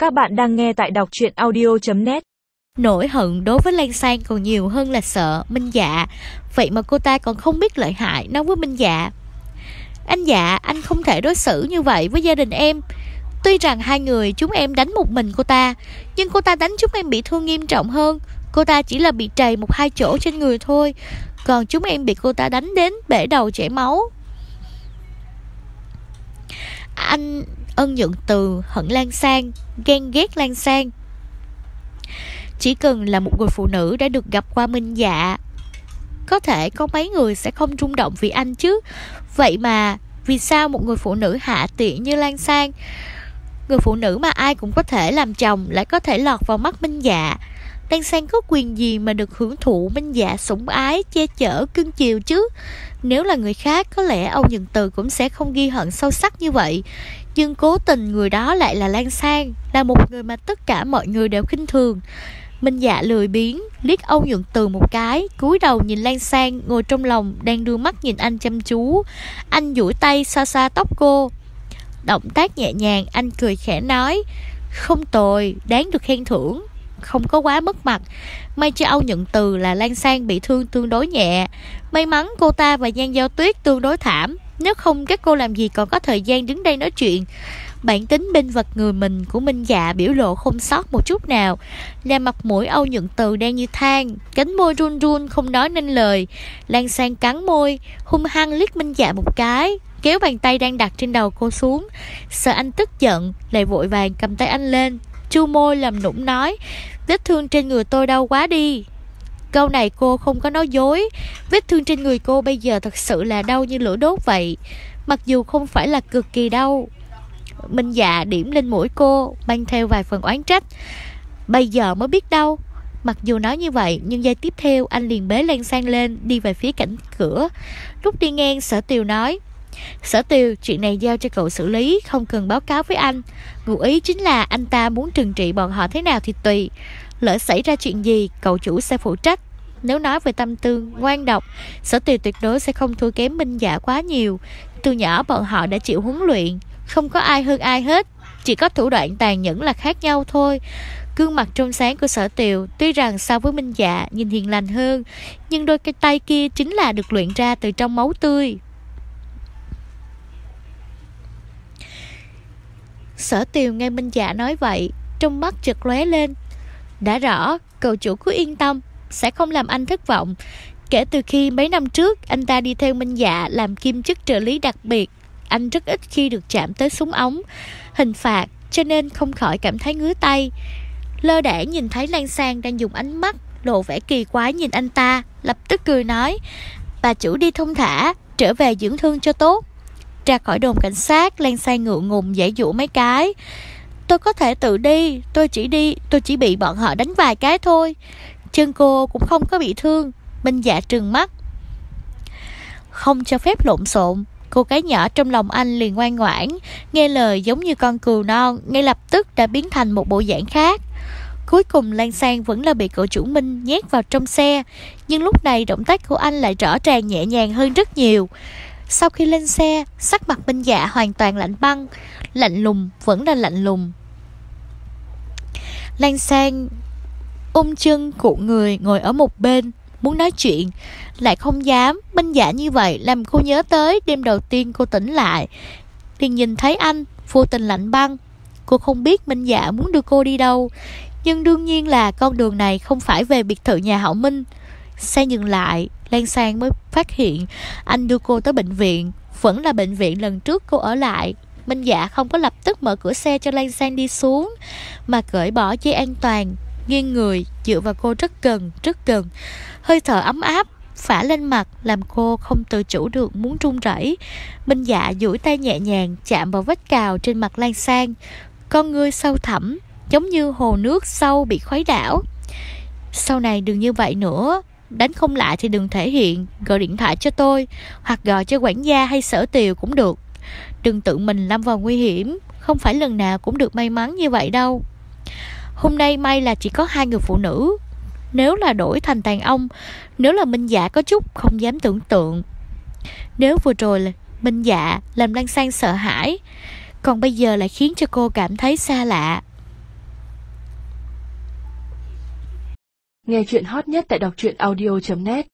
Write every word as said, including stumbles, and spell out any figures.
Các bạn đang nghe tại đọc truyện audio chấm net. Nỗi hận đối với Lan Sang còn nhiều hơn là sợ Minh Dạ. Vậy mà cô ta còn không biết lợi hại nói với Minh Dạ: "Anh Dạ, anh không thể đối xử như vậy với gia đình em. Tuy rằng hai người chúng em đánh một mình cô ta, nhưng cô ta đánh chúng em bị thương nghiêm trọng hơn. Cô ta chỉ là bị trầy một hai chỗ trên người thôi, còn chúng em bị cô ta đánh đến bể đầu chảy máu. Anh ân nhận từ, hận Lan Sang, ghen ghét Lan Sang. Chỉ cần là một người phụ nữ đã được gặp qua Minh Dạ, có thể có mấy người sẽ không rung động vì anh chứ. Vậy mà vì sao một người phụ nữ hạ tiện như Lan Sang, người phụ nữ mà ai cũng có thể làm chồng, lại có thể lọt vào mắt Minh Dạ? Lan Sang có quyền gì mà được hưởng thụ Minh Dạ sủng ái, che chở, cưng chiều chứ? Nếu là người khác, có lẽ Âu Nhật Từ cũng sẽ không ghi hận sâu sắc như vậy. Nhưng cố tình người đó lại là Lan Sang, là một người mà tất cả mọi người đều khinh thường. Minh Dạ lười biếng liếc Âu Nhật Từ một cái, cúi đầu nhìn Lan Sang ngồi trong lòng đang đưa mắt nhìn anh chăm chú. Anh duỗi tay xoa xoa tóc cô, động tác nhẹ nhàng. Anh cười khẽ nói: "Không tồi, đáng được khen thưởng, không có quá mất mặt." May cho Âu Nhật Từ là Lan Sang bị thương tương đối nhẹ. May mắn cô ta và Giang Giao Tuyết tương đối thảm, nếu không các cô làm gì còn có thời gian đứng đây nói chuyện. Bản tính bên vật người mình của Minh Dạ biểu lộ không sót một chút nào, làm mặt mũi Âu Nhật Từ đen như than, cánh môi run run không nói nên lời. Lan Sang cắn môi, hung hăng liếc Minh Dạ một cái, kéo bàn tay đang đặt trên đầu cô xuống. Sợ anh tức giận, lại vội vàng cầm tay anh lên, chu môi làm nũng nói: "Vết thương trên người tôi đau quá đi." Câu này cô không có nói dối. Vết thương trên người cô bây giờ thật sự là đau như lửa đốt vậy, mặc dù không phải là cực kỳ đau. Minh Dạ điểm lên mũi cô, mang theo vài phần oán trách: "Bây giờ mới biết đau." Mặc dù nói như vậy, nhưng giây tiếp theo anh liền bế Lan Sang lên, đi về phía cạnh cửa. Lúc đi ngang, Sở Tiều nói: "Sở Tiều, chuyện này giao cho cậu xử lý, không cần báo cáo với anh. Ngụ ý chính là anh ta muốn trừng trị bọn họ thế nào thì tùy. Lỡ xảy ra chuyện gì, cậu chủ sẽ phụ trách. Nếu nói về tâm tư ngoan độc, Sở Tiều tuyệt đối sẽ không thua kém Minh Dạ quá nhiều. Từ nhỏ bọn họ đã chịu huấn luyện, không có ai hơn ai hết, chỉ có thủ đoạn tàn nhẫn là khác nhau thôi." Gương mặt trong sáng của Sở Tiều tuy rằng so với Minh Dạ nhìn hiền lành hơn, nhưng đôi cái tay kia chính là được luyện ra từ trong máu tươi. Sở Tiều nghe Minh Dạ nói vậy, trong mắt chợt lóe lên: "Đã rõ, cậu chủ cứ yên tâm, sẽ không làm anh thất vọng." Kể từ khi mấy năm trước anh ta đi theo Minh Dạ làm kiêm chức trợ lý đặc biệt, anh rất ít khi được chạm tới súng ống, hình phạt, cho nên không khỏi cảm thấy ngứa tay. Lơ đãng nhìn thấy Lan Sang đang dùng ánh mắt lộ vẻ kỳ quái nhìn anh ta, lập tức cười nói: "Bà chủ đi thong thả, trở về dưỡng thương cho tốt." Ra khỏi đồn cảnh sát, Lan Sang ngượng ngùng giãy giụa mấy cái: "Tôi có thể tự đi, tôi chỉ đi, tôi chỉ bị bọn họ đánh vài cái thôi." Chân cô cũng không có bị thương. Minh Dạ trừng mắt: "Không cho phép lộn xộn." Cô gái nhỏ trong lòng anh liền ngoan ngoãn, nghe lời giống như con cừu non, ngay lập tức đã biến thành một bộ dạng khác. Cuối cùng Lan Sang vẫn là bị cậu chủ Minh nhét vào trong xe, nhưng lúc này động tác của anh lại rõ ràng nhẹ nhàng hơn rất nhiều. Sau khi lên xe, sắc mặt Minh Dạ hoàn toàn lạnh băng, lạnh lùng vẫn là lạnh lùng. Lan Sang ôm chân cuộn người ngồi ở một bên, muốn nói chuyện lại không dám. Minh Dạ như vậy làm cô nhớ tới đêm đầu tiên cô tỉnh lại, liền nhìn thấy anh vô tình lạnh băng. Cô không biết Minh Dạ muốn đưa cô đi đâu, nhưng đương nhiên là con đường này không phải về biệt thự nhà họ Minh. Xe dừng lại, Lan Sang mới phát hiện anh đưa cô tới bệnh viện, vẫn là bệnh viện lần trước cô ở lại. Minh Dạ không có lập tức mở cửa xe cho Lan Sang đi xuống, mà cởi bỏ dây an toàn, nghiêng người dựa vào cô rất gần rất gần. Hơi thở ấm áp phả lên mặt làm cô không tự chủ được muốn run rẩy. Minh Dạ duỗi tay nhẹ nhàng chạm vào vết cào trên mặt Lan Sang, con ngươi sâu thẳm giống như hồ nước sâu bị khuấy đảo. "Sau này đừng như vậy nữa, đánh không lại thì đừng thể hiện, gọi điện thoại cho tôi, hoặc gọi cho quản gia hay Sở Tiều cũng được. Đừng tự mình lâm vào nguy hiểm, không phải lần nào cũng được may mắn như vậy đâu. Hôm nay may là chỉ có hai người phụ nữ, nếu là đổi thành đàn ông, nếu là Minh Dạ có chút không dám tưởng tượng. Nếu vừa rồi là Minh Dạ làm Lan Sang sợ hãi, còn bây giờ lại khiến cho cô cảm thấy xa lạ." Nghe chuyện hot nhất tại đọc truyện audio chấm net.